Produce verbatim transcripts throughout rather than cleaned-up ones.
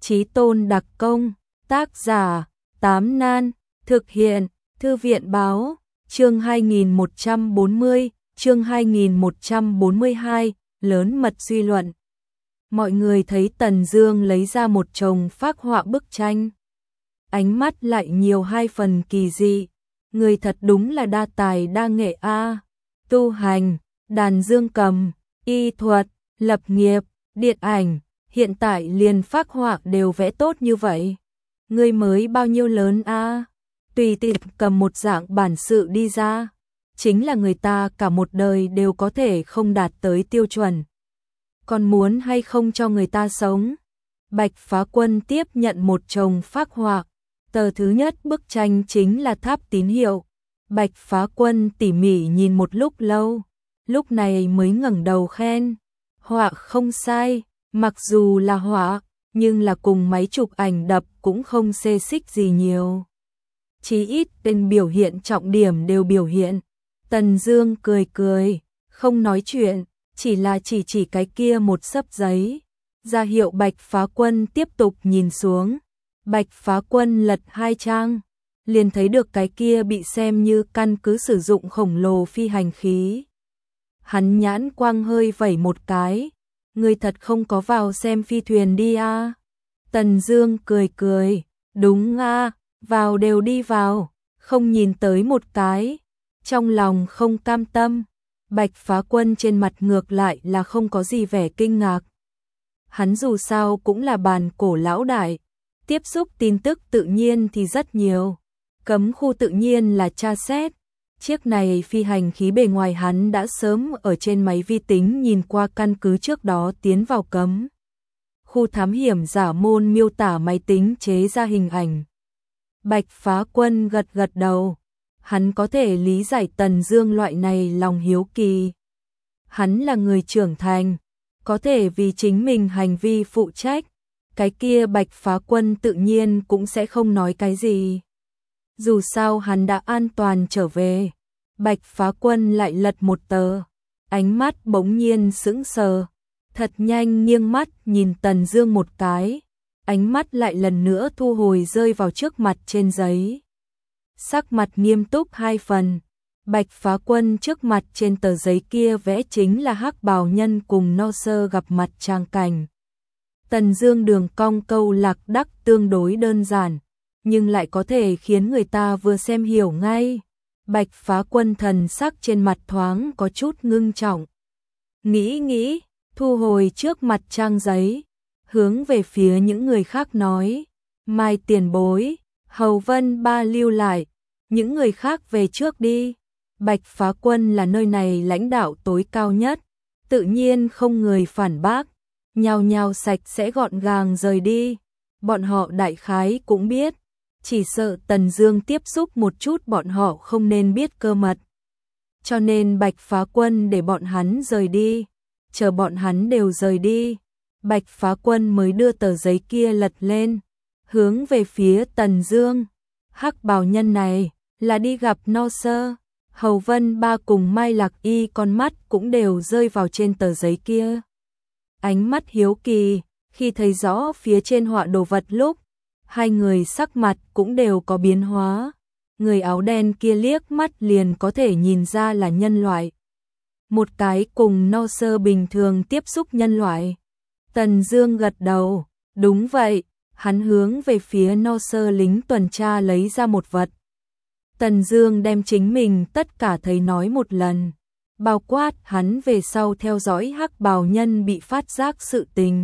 Chí tôn đặc công, tác giả, Tám Nan, thực hiện, Thư viện báo, chương hai nghìn một trăm bốn mươi, chương hai nghìn một trăm bốn mươi hai, lớn mật suy luận. Mọi người thấy Tần Dương lấy ra một chồng phác họa bức tranh. Ánh mắt lại nhiều hai phần kỳ dị, người thật đúng là đa tài đa nghệ a, tu hành, đàn dương cầm, y thuật, lập nghiệp, điện ảnh, hiện tại liền phác họa đều vẽ tốt như vậy. Ngươi mới bao nhiêu lớn a? Tùy tiện cầm một dạng bản sự đi ra, chính là người ta cả một đời đều có thể không đạt tới tiêu chuẩn. Còn muốn hay không cho người ta sống? Bạch Phá Quân tiếp nhận một chồng phác họa. Tờ thứ nhất bức tranh chính là tháp tín hiệu. Bạch Phá Quân tỉ mỉ nhìn một lúc lâu, lúc này mới ngẩng đầu khen. Họa không sai, mặc dù là họa, nhưng là cùng máy chụp ảnh đập cũng không xê xích gì nhiều. Chí ít tên biểu hiện trọng điểm đều biểu hiện. Tần Dương cười cười, không nói chuyện, chỉ là chỉ chỉ cái kia một xấp giấy, ra hiệu Bạch Phá Quân tiếp tục nhìn xuống. Bạch Phá Quân lật hai trang, liền thấy được cái kia bị xem như căn cứ sử dụng khổng lồ phi hành khí. Hắn nhãn quang hơi vẩy một cái, người thật không có vào xem phi thuyền đi a? À? Tần Dương cười cười, đúng a, à, vào đều đi vào, không nhìn tới một cái, trong lòng không cam tâm. Bạch Phá Quân trên mặt ngược lại là không có gì vẻ kinh ngạc. Hắn dù sao cũng là bàn cổ lão đại, tiếp xúc tin tức tự nhiên thì rất nhiều. Cấm khu tự nhiên là tra xét. Chiếc này phi hành khí bề ngoài hắn đã sớm ở trên máy vi tính nhìn qua, căn cứ trước đó tiến vào cấm khu thám hiểm giả môn miêu tả máy tính chế ra hình ảnh. Bạch Phá Quân gật gật đầu. Hắn có thể lý giải Tần Dương loại này lòng hiếu kỳ. Hắn là người trưởng thành, có thể vì chính mình hành vi phụ trách. Cái kia Bạch Phá Quân tự nhiên cũng sẽ không nói cái gì. Dù sao hắn đã an toàn trở về. Bạch Phá Quân lại lật một tờ, ánh mắt bỗng nhiên sững sờ, thật nhanh nghiêng mắt nhìn Tần Dương một cái, ánh mắt lại lần nữa thu hồi rơi vào trước mặt trên giấy. Sắc mặt nghiêm túc hai phần. Bạch Phá Quân trước mặt trên tờ giấy kia vẽ chính là Hắc Bào Nhân cùng No Sơ gặp mặt trang cảnh. Tần Dương đường cong câu lạc đắc tương đối đơn giản, nhưng lại có thể khiến người ta vừa xem hiểu ngay. Bạch Phá Quân thần sắc trên mặt thoáng có chút ngưng trọng. Nghĩ nghĩ, thu hồi trước mặt trang giấy, hướng về phía những người khác nói, Mai tiền bối, Hầu Vân Ba lưu lại, những người khác về trước đi. Bạch Phá Quân là nơi này lãnh đạo tối cao nhất, tự nhiên không người phản bác, nhao nhao sạch sẽ gọn gàng rời đi. Bọn họ đại khái cũng biết, chỉ sợ Tần Dương tiếp xúc một chút bọn họ không nên biết cơ mật. Cho nên Bạch Phá Quân để bọn hắn rời đi, chờ bọn hắn đều rời đi, Bạch Phá Quân mới đưa tờ giấy kia lật lên, hướng về phía Tần Dương. Hắc Bào Nhân này là đi gặp No Sơ. Hầu Vân Ba cùng Mai Lạc Y con mắt cũng đều rơi vào trên tờ giấy kia. Ánh mắt hiếu kỳ, khi thấy rõ phía trên họa đồ vật lúc, hai người sắc mặt cũng đều có biến hóa. Người áo đen kia liếc mắt liền có thể nhìn ra là nhân loại. Một cái cùng No Sơ bình thường tiếp xúc nhân loại. Tần Dương gật đầu, đúng vậy, hắn hướng về phía No Sơ lính tuần tra lấy ra một vật. Tần Dương đem chính mình tất cả thấy nói một lần, bao quát hắn về sau theo dõi Hắc Bào Nhân bị phát giác sự tình.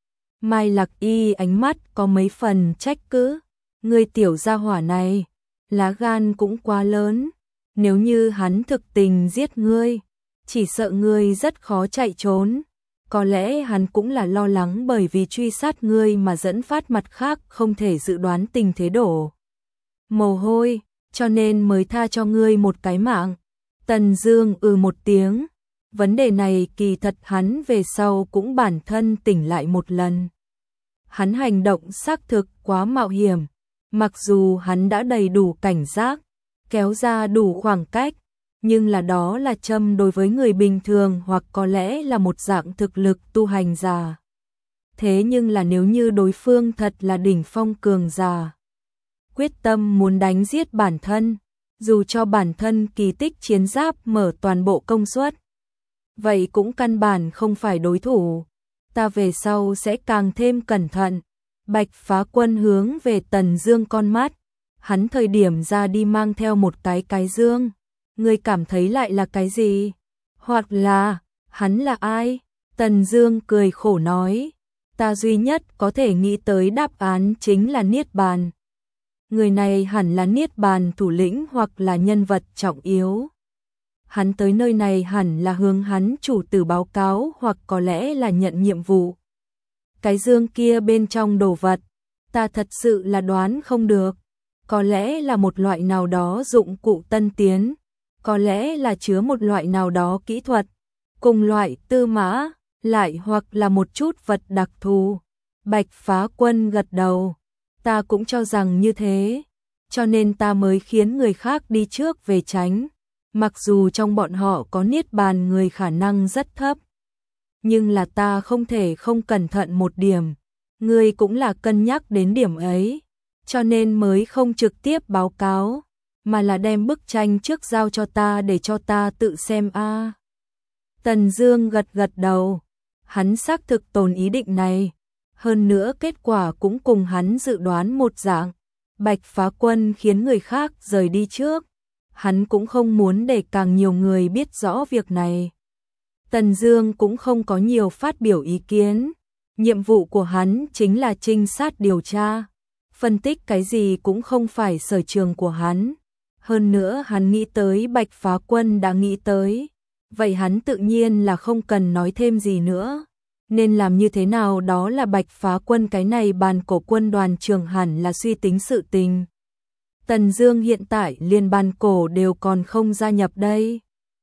Mai Lạc Y ánh mắt có mấy phần trách cứ, ngươi tiểu gia hỏa này, lá gan cũng quá lớn, nếu như hắn thực tình giết ngươi, chỉ sợ ngươi rất khó chạy trốn, có lẽ hắn cũng là lo lắng bởi vì truy sát ngươi mà dẫn phát mặt khác không thể dự đoán tình thế đổ mồ hôi, cho nên mới tha cho ngươi một cái mạng. Tần Dương ừ một tiếng, vấn đề này kỳ thật hắn về sau cũng bản thân tỉnh lại một lần. Hắn hành động xác thực quá mạo hiểm, mặc dù hắn đã đầy đủ cảnh giác, kéo ra đủ khoảng cách, nhưng là đó là châm đối với người bình thường hoặc có lẽ là một dạng thực lực tu hành giả. thế nhưng là nếu như đối phương thật là đỉnh phong cường giả, quyết tâm muốn đánh giết bản thân, dù cho bản thân kỳ tích chiến giáp mở toàn bộ công suất, vậy cũng căn bản không phải đối thủ. Ta về sau sẽ càng thêm cẩn thận. Bạch Phá Quân hướng về Tần Dương con mắt, hắn thời điểm ra đi mang theo một cái cái dương, ngươi cảm thấy lại là cái gì? Hoặc là, hắn là ai? Tần Dương cười khổ nói, ta duy nhất có thể nghĩ tới đáp án chính là Niết Bàn. Người này hẳn là Niết Bàn thủ lĩnh hoặc là nhân vật trọng yếu. Hắn tới nơi này hẳn là hướng hắn chủ tử báo cáo hoặc có lẽ là nhận nhiệm vụ. Cái dương kia bên trong đồ vật, ta thật sự là đoán không được. Có lẽ là một loại nào đó dụng cụ tân tiến, có lẽ là chứa một loại nào đó kỹ thuật, cùng loại tư mã, lại hoặc là một chút vật đặc thù. Bạch Phá Quân gật đầu, ta cũng cho rằng như thế, cho nên ta mới khiến người khác đi trước về tránh. Mặc dù trong bọn họ có Niết Bàn người khả năng rất thấp, nhưng là ta không thể không cẩn thận một điểm. Ngươi cũng là cân nhắc đến điểm ấy, cho nên mới không trực tiếp báo cáo, mà là đem bức tranh trước giao cho ta để cho ta tự xem a. À. Tần Dương gật gật đầu, hắn xác thực tồn ý định này, hơn nữa kết quả cũng cùng hắn dự đoán một dạng. Bạch Phá Quân khiến người khác rời đi trước, hắn cũng không muốn để càng nhiều người biết rõ việc này. Tần Dương cũng không có nhiều phát biểu ý kiến, nhiệm vụ của hắn chính là trinh sát điều tra, phân tích cái gì cũng không phải sở trường của hắn. Hơn nữa hắn nghĩ tới Bạch Phá Quân đã nghĩ tới, vậy hắn tự nhiên là không cần nói thêm gì nữa. Nên làm như thế nào đó là Bạch Phá Quân cái này bàn cổ quân đoàn trưởng hẳn là suy tính sự tình. Tần Dương hiện tại liên bàn cổ đều còn không gia nhập đây.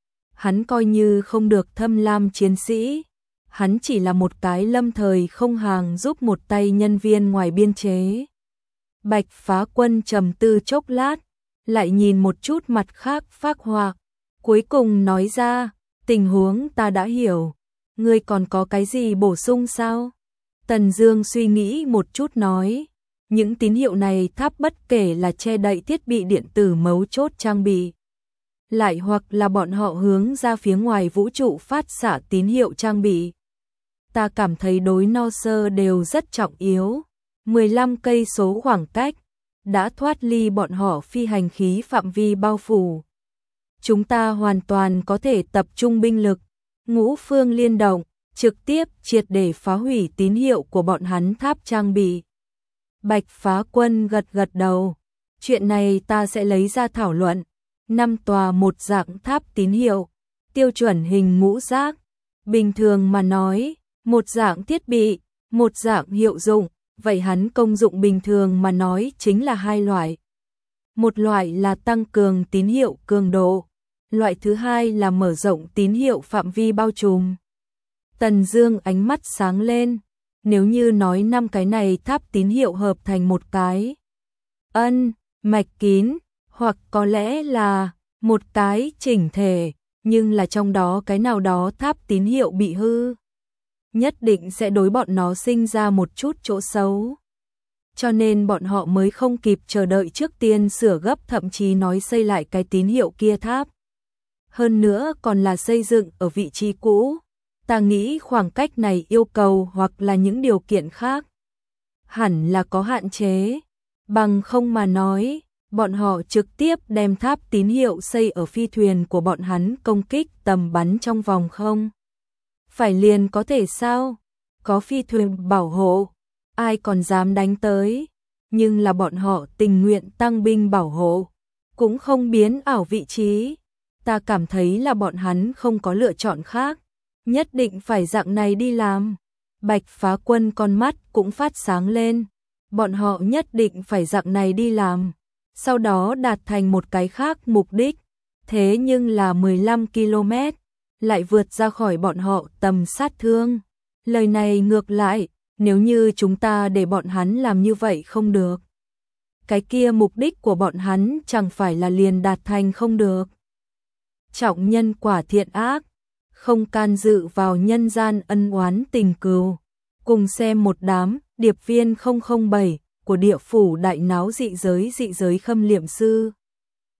Hắn coi như không được thâm lam chiến sĩ, hắn chỉ là một cái lâm thời không hàng giúp một tay nhân viên ngoài biên chế. Bạch Phá Quân trầm tư chốc lát, lại nhìn một chút mặt khác phác họa, cuối cùng nói ra, tình huống ta đã hiểu, ngươi còn có cái gì bổ sung sao? Tần Dương suy nghĩ một chút nói, những tín hiệu này tháp bất kể là che đậy thiết bị điện tử mấu chốt trang bị, lại hoặc là bọn họ hướng ra phía ngoài vũ trụ phát xạ tín hiệu trang bị, ta cảm thấy đối no sơ đều rất trọng yếu. mười lăm cây số khoảng cách đã thoát ly bọn họ phi hành khí phạm vi bao phủ. Chúng ta hoàn toàn có thể tập trung binh lực, ngũ phương liên động, trực tiếp triệt để phá hủy tín hiệu của bọn hắn tháp trang bị. Bạch Phá Quân gật gật đầu, chuyện này ta sẽ lấy ra thảo luận. Năm tòa một dạng tháp tín hiệu, tiêu chuẩn hình ngũ giác. Bình thường mà nói, một dạng thiết bị, một dạng hiệu dụng, vậy hắn công dụng bình thường mà nói chính là hai loại. Một loại là tăng cường tín hiệu cường độ, loại thứ hai là mở rộng tín hiệu phạm vi bao trùm. Tần Dương ánh mắt sáng lên, nếu như nói năm cái này tháp tín hiệu hợp thành một cái ân mạch kín, hoặc có lẽ là một cái chỉnh thể, nhưng là trong đó cái nào đó tháp tín hiệu bị hư, nhất định sẽ đối bọn nó sinh ra một chút chỗ xấu. Cho nên bọn họ mới không kịp chờ đợi trước tiên sửa gấp, thậm chí nói xây lại cái tín hiệu kia tháp. Hơn nữa còn là xây dựng ở vị trí cũ. Ta nghĩ khoảng cách này yêu cầu hoặc là những điều kiện khác hẳn là có hạn chế, bằng không mà nói, bọn họ trực tiếp đem tháp tín hiệu xây ở phi thuyền của bọn hắn công kích tầm bắn trong vòng không phải liền có thể sao? Có phi thuyền bảo hộ, ai còn dám đánh tới, nhưng là bọn họ tình nguyện tăng binh bảo hộ, cũng không biến ảo vị trí. Ta cảm thấy là bọn hắn không có lựa chọn khác, nhất định phải dạng này đi làm. Bạch Phá Quân con mắt cũng phát sáng lên, bọn họ nhất định phải dạng này đi làm, sau đó đạt thành một cái khác mục đích, thế nhưng là mười lăm ki lô mét, lại vượt ra khỏi bọn họ tầm sát thương. Lời này ngược lại, nếu như chúng ta để bọn hắn làm như vậy không được, cái kia mục đích của bọn hắn chẳng phải là liền đạt thành không được. Trọng nhân quả thiện ác, không can dự vào nhân gian ân oán tình cừu, Cùng xem một đám điệp viên không không bảy của địa phủ đại náo dị giới dị giới khâm liệm sư.